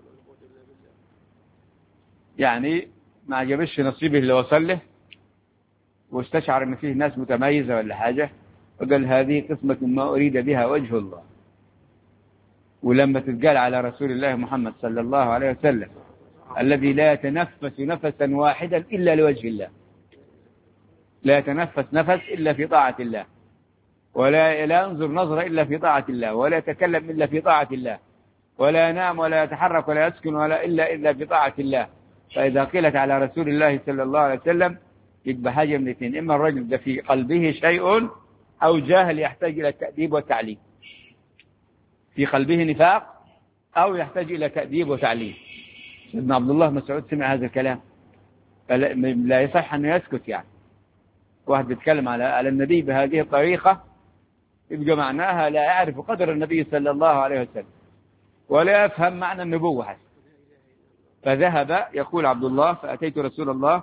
يعني ما عجبش نصيبه اللي وصل له، واستشعر ان فيه ناس متميزة ولا حاجة، وقال هذه قسمة ما أريد بها وجه الله. ولما تتقال على رسول الله محمد صلى الله عليه وسلم الذي لا يتنفس نفسا واحدا إلا لوجه الله، لا يتنفس نفس إلا في طاعة الله، ولا لا ينظر نظرة إلا في طاعة الله، ولا يتكلم إلا في طاعة الله، ولا ينام ولا يتحرك ولا يسكن ولا إلا إلا في طاعة الله. فإذا قيلت على رسول الله صلى الله عليه وسلم يبقى حاجة من الاثنين: إما الرجل ده في قلبه شيء أو جاهل يحتاج إلى التأديب والتعليم، في قلبه نفاق أو يحتاج إلى تأديب وتعليم. ابن عبد الله مسعود سمع هذا الكلام، لا يصح أن يسكت. يعني واحد بيتكلم على على النبي بهذه الطريقة يبقى معناها لا يعرف قدر النبي صلى الله عليه وسلم ولا يفهم معنى النبوة حتى. فذهب يقول عبد الله فأتيت رسول الله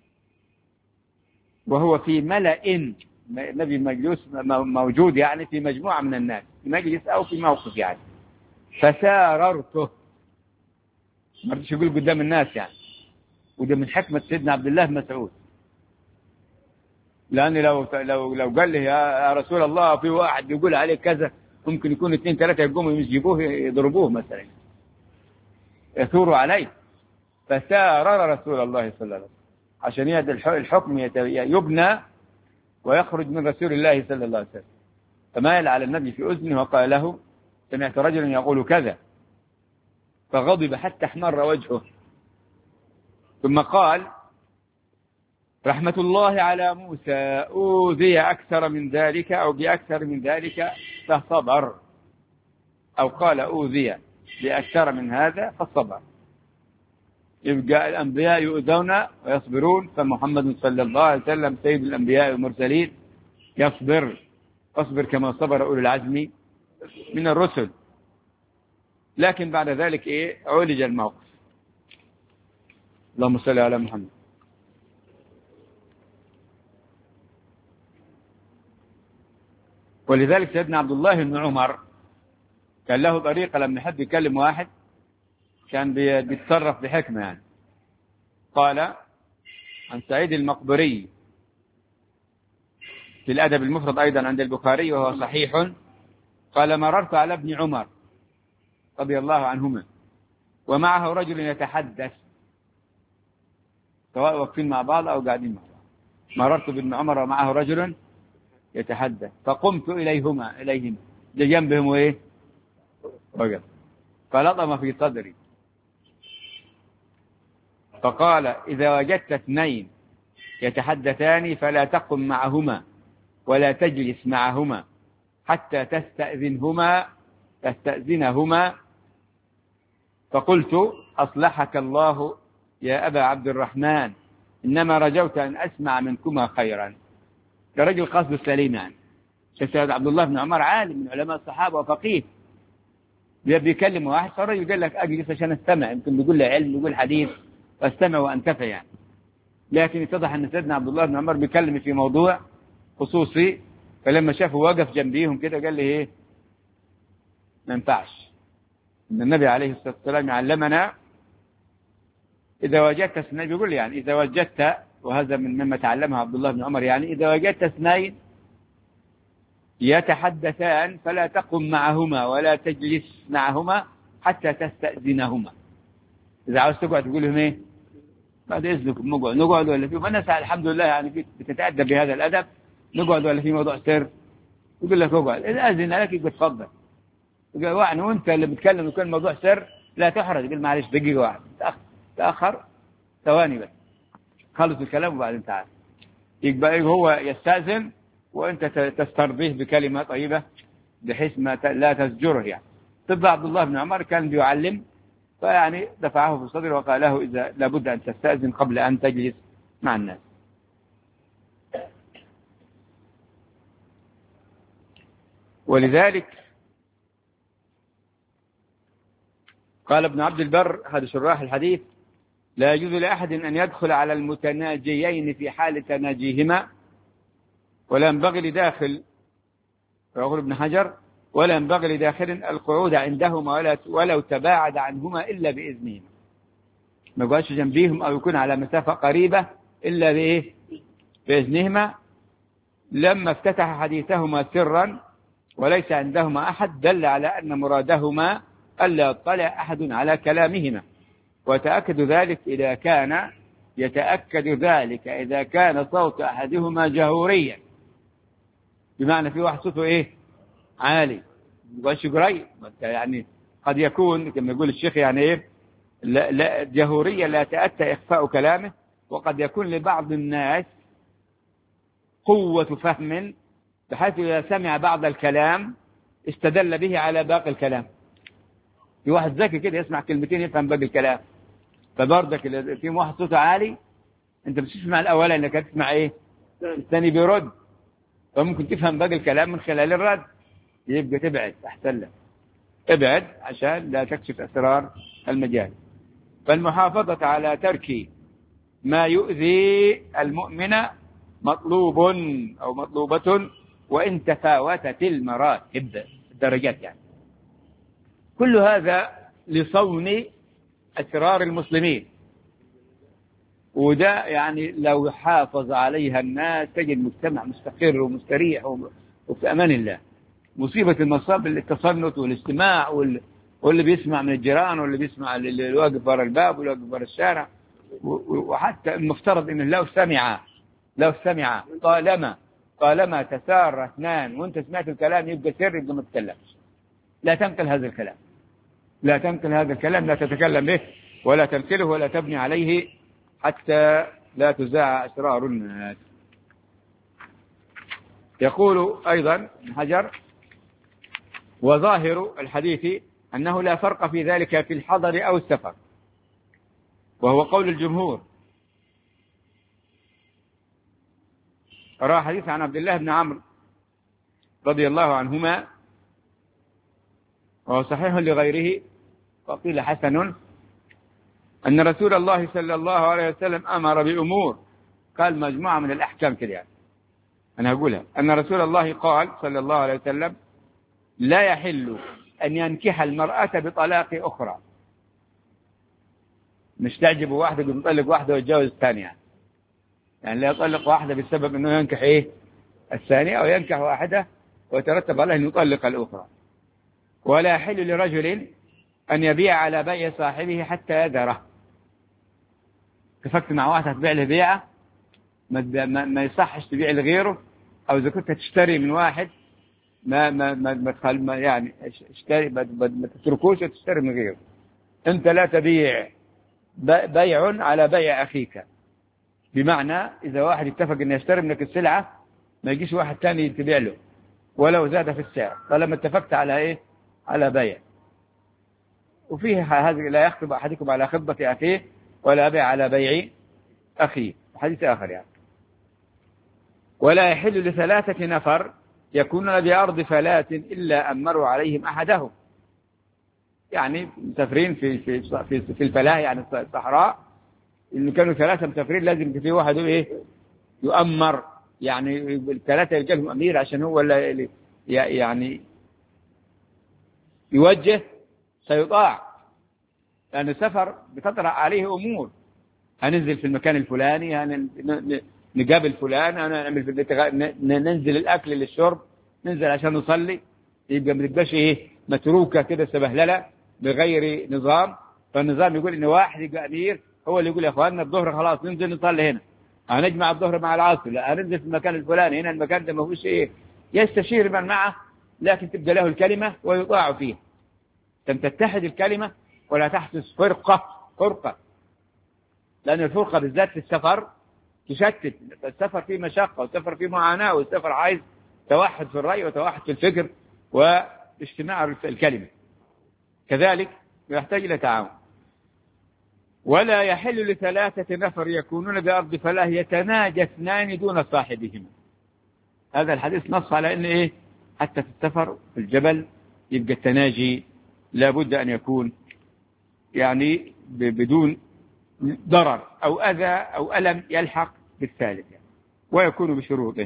وهو في ملأ، النبي مجلس موجود يعني في مجموعة من الناس في مجلس أو في موقف يعني، فساررته، ما رضيش يقول قدام الناس يعني. وده من حكمة سيدنا عبد الله بن مسعود، لأن لو لو لو قال لي يا رسول الله في واحد يقول عليه كذا، ممكن يكون اثنين ثلاثة يقوموا يجيبوه يضربوه مثلا، يثوروا عليه. فسارر رسول الله صلى الله عليه وسلم عشان يهدي الحكم يبنى ويخرج من رسول الله صلى الله عليه وسلم. فمال على النبي في أذنه وقال له سمعت رجلا يقول كذا، فغضب حتى احمر وجهه، ثم قال رحمة الله على موسى أوذي أكثر من ذلك أو بأكثر من ذلك فصبر، أو قال أوذي بأكثر من هذا فصبر. يبقى الأنبياء يؤذون ويصبرون، فمحمد صلى الله عليه وسلم سيد الأنبياء والمرسلين يصبر، أصبر كما صبر أولي العزم من الرسل. لكن بعد ذلك إيه عولج الموقف. اللهم صل على محمد. ولذلك سيدنا عبد الله بن عمر كان له طريقة لما يحب يكلم واحد كان بيتصرف بحكمة يعني. قال عن سعيد المقبري في الأدب المفرد أيضا عند البخاري وهو صحيح، قال مررت على ابن عمر رضي الله عنهما ومعه رجل يتحدث، سواء واقفين مع بعض أو قاعدين مع بعض. مررت بابن عمر ومعه رجل يتحدث فقمت إليهما إليهم جنبهم وإيه رجل فلطم في صدري فقال إذا وجدت اثنين يتحدثان فلا تقم معهما ولا تجلس معهما حتى تستأذنهما تستأذنهما. فقلت أصلحك الله يا أبا عبد الرحمن إنما رجوت أن أسمع منكما خيرا. كرجل قصد السليم يعني. سيد عبد الله بن عمر عالم من علماء الصحابة وفقيه، بيكلم واحد فالرجل قال لك أجلس عشان أستمع، يمكن بيقول له علم يقول حديث فاستمع وأنتفع يعني. لكن اتضح أن سيدنا عبد الله بن عمر بيكلم في موضوع خصوصي، فلما شافه واقف جنبيهم كده قال لي إيه ما ينفعش. إن النبي عليه الصلاة والسلام علمنا إذا وجدت اثنين، بيقول لي يعني إذا وجدت، وهذا من مما تعلمه عبد الله بن عمر، يعني إذا وجدت اثنين يتحدثان فلا تقم معهما ولا تجلس معهما حتى تستأذنهما. إذا عاوز تقعد تقول لهم إيه بعد إذنكم نقعد نقعد ولا في الناس الحمد لله يعني بتتأدب بهذا الأدب، نقعد ولا في موضوع سر يقول لك اقعد، إذا أذن لك يقول تفضل. يعني وأنت اللي بتكلم يكون موضوع سر لا تحرج، يقول معلش دقيقة واحد تأخر تأخر ثواني بس خلص الكلام وبعدين تعال. يبقى هو يستأذن وأنت تسترضيه بكلمة طيبة بحيث ما لا تزجره يعني. طب عبد الله بن عمر كان بيعلم، فيعني دفعه في صدره وقال له إذا لابد أن تستأذن قبل أن تجلس مع الناس. ولذلك قال ابن عبد البر هذا شراح الحديث لا يجوز لأحد أن يدخل على المتناجيين في حال تناجيهما، ولا ينبغي لداخل، يقول ابن حجر ولا ينبغي لداخل القعود عندهما ولا ولو تباعد عنهما إلا بإذنهما، ما يقعدش جنبيهم أو يكون على مسافة قريبة إلا بإيه بإذنهما. لما افتتح حديثهما سرا وليس عندهما أحد دل على أن مرادهما ألا يطلع أحد على كلامهما، وتأكد ذلك إذا كان يتأكد ذلك إذا كان صوت أحدهما جهوريا، بمعنى في واحد صوته إيه عالي مش قريب، يعني قد يكون كما يقول الشيخ يعني إيه لا لا جهوريا لا تأتى إخفاء كلامه، وقد يكون لبعض الناس قوة فهم بحيث إذا سمع بعض الكلام استدل به على باقي الكلام. في واحد ذكي كده يسمع كلمتين يفهم باقي الكلام. فبرضك في واحد صوته عالي انت بتسمع الاول انك تسمع ايه، الثاني بيرد، فممكن تفهم باقي الكلام من خلال الرد. يبقى تبعد احسن لك، ابعد عشان لا تكشف اسرار المجال. فالمحافظة على ترك ما يؤذي المؤمن مطلوب او مطلوبة وان تفاوتت المراتب الدرجات يعني. كل هذا لصون أسرار المسلمين، وده يعني لو حافظ عليها الناس تجد مجتمع مستقر ومستريح وفي أمان الله. مصيبة المصاب التصنت والاستماع واللي بيسمع من الجيران واللي بيسمع اللي واقف برا الباب واللي واقف برا الشارع. وحتى المفترض إنه لو سمع لو سمع طالما طالما تسار اثنان وانت سمعت الكلام يبقى سر، يبقى ما تتكلمش. لا تنقل هذا الكلام، لا تنقل هذا الكلام، لا تتكلم به ولا تنقله ولا تبني عليه حتى لا تزاع أسرار الناس. يقول أيضا ابن حجر: وظاهر الحديث أنه لا فرق في ذلك في الحضر أو السفر، وهو قول الجمهور. روى حديث عن عبد الله بن عمرو رضي الله عنهما وهو صحيح لغيره وقيل حسن، أن رسول الله صلى الله عليه وسلم أمر بأمور، قال مجموعة من الأحكام كده يعني أنا أقولها. أن رسول الله قال صلى الله عليه وسلم: لا يحل أن ينكح المرأة بطلاق أخرى. مش تعجب واحدة يطلق واحدة ويتجوز الثانية، يعني لا يطلق واحدة بسبب أنه ينكح إيه الثانية، أو ينكح واحدة ويترتب عليه أن يطلق الأخرى. ولا يحل لرجل أن يبيع على بيع صاحبه حتى يذره. اتفقت مع واحد هتبيع له بيعة ما, ما يصحش تبيع لغيره، أو إذا كنت تشتري من واحد ما ما ما, ما, تخل ما يعني اشتري ما, ما تتركوش وتشتري من غيره. أنت لا تبيع بيع على بيع أخيك، بمعنى إذا واحد اتفق أن يشتري منك السلعة ما يجيش واحد ثاني تبيع له ولو زاد في السعر طالما اتفقت على إيه على بيع. وفيه هذا: لا يخطب أحدكم على خطبة أخيه ولا بيع على بيع أخيه، حديث آخر يعني. ولا يحل لثلاثة نفر يكونون بأرض فلاة إلا أمروا عليهم أحدهم، يعني مسافرين في في في في الفلاة يعني الصحراء، إن كانوا ثلاثة مسافرين لازم في واحد إيه يؤمر، يعني الثلاثة يلقى لهم أمير عشان هو اللي يعني يوجه سيطاع، لأن السفر بتطرأ عليه أمور: هننزل في المكان الفلاني، هنقابل فلان، هنعمل في ننزل الأكل للشرب، ننزل عشان نصلي. يبقى ما تبقاش إيه متروكة كده سبهللة بغير نظام. فالنظام يقول إن واحد يبقى أمير هو اللي يقول يا أخواننا الظهر خلاص ننزل نصلي هنا، هنجمع الظهر مع العصر، لا هننزل في المكان الفلاني، هنا المكان ده ما فيهوش إيه، يستشير من معه لكن تبقى له الكلمة ويطاع فيه. أن تتحد الكلمة ولا تحدث فرقة فرقة لأن الفرقة بالذات في السفر تشتت. السفر فيه مشقة والسفر فيه معاناة، والسفر عايز توحد في الرأي وتوحد في الفكر واجتماع الكلمة. كذلك يحتاج إلى تعاون. ولا يحل لثلاثة نفر يكونون بأرض فلاه يتناجى اثنان دون صاحبهما. هذا الحديث نص على أن إيه حتى في السفر في الجبل يبقى التناجي لابد أن يكون يعني بدون ضرر أو أذى أو ألم يلحق بالثالث يعني، ويكون بشروطه.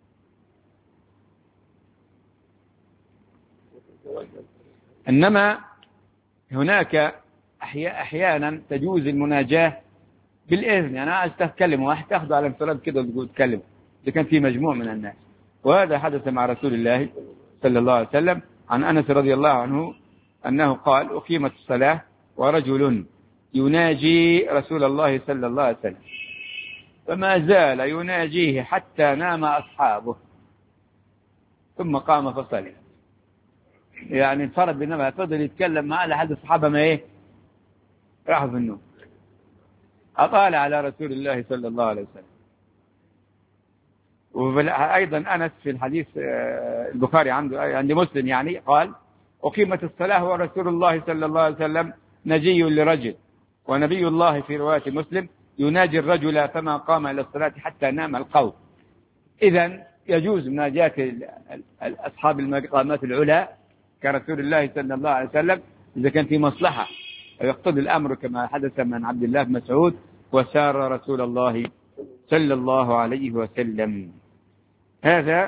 إنما هناك أحيانا تجوز المناجاة بالإذن، يعني أنا عايز تتكلم واحد تأخذ على انفراد كده وتقول تكلم، إذا كان في مجموع من الناس. وهذا حدث مع رسول الله صلى الله عليه وسلم. عن أنس رضي الله عنه أنه قال: أقيمت الصلاة ورجل يناجي رسول الله صلى الله عليه وسلم فما زال يناجيه حتى نام أصحابه ثم قام فصلى. يعني انفرد بينما فضل يتكلم معه لحد الصحابة ما إيه راحوا في النوم. أطال على رسول الله صلى الله عليه وسلم. وأيضا أنس في الحديث البخاري عنده عند مسلم يعني قال أقيمت الصلاة ورسول الله صلى الله عليه وسلم نجي لرجل، ونبي الله في رواية مسلم يناجي الرجل فما قام إلى الصلاة حتى نام القوم. إذن يجوز مناجاة أصحاب المقامات العلى كرسول الله صلى الله عليه وسلم إذا كان في مصلحة ويقتضي الأمر كما حدث من عبد الله بن مسعود وسار رسول الله صلى الله عليه وسلم. هذا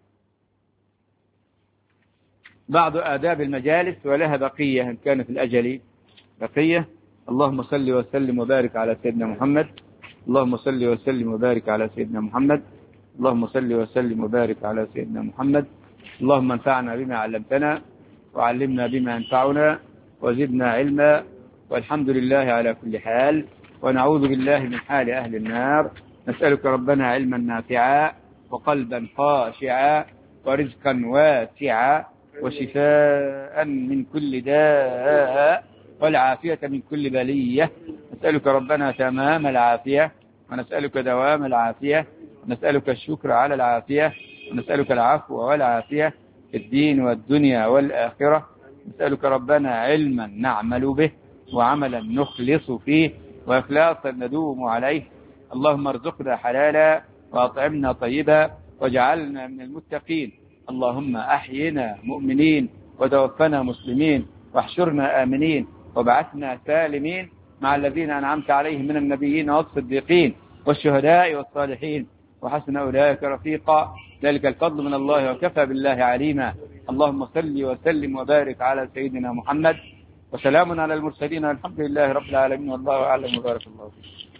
بعض آداب المجالس، ولها بقية إن كان في الأجل بقية. اللهم صل وسلم وبارك على سيدنا محمد. اللهم صل وسلم وبارك على سيدنا محمد. اللهم صل وسلم وبارك على سيدنا محمد. اللهم انفعنا بما علمتنا وعلمنا بما ينفعنا وزدنا علما، والحمد لله على كل حال، ونعوذ بالله من حال أهل النار. نسألك ربنا علما نافعا وقلبا خاشعا ورزقا واسعا وشفاء من كل داء والعافية من كل بلية. نسألك ربنا تمام العافية، ونسألك دوام العافية، ونسألك الشكر على العافية، ونسألك العفو والعافية في الدين والدنيا والآخرة. نسألك ربنا علما نعمل به وعملا نخلص فيه وإخلاصا ندوم عليه. اللهم ارزقنا حلالا وأطعمنا طيبا واجعلنا من المتقين. اللهم أحينا مؤمنين وتوفنا مسلمين واحشرنا آمنين وابعثنا سالمين مع الذين أنعمت عليهم من النبيين والصديقين والشهداء والصالحين وحسن أولئك رفيقا. ذلك الفضل من الله وكفى بالله عليما. اللهم صل وسلم وبارك على سيدنا محمد، وسلام على المرسلين، والحمد لله رب العالمين، والله أعلم وبارك الله فيك.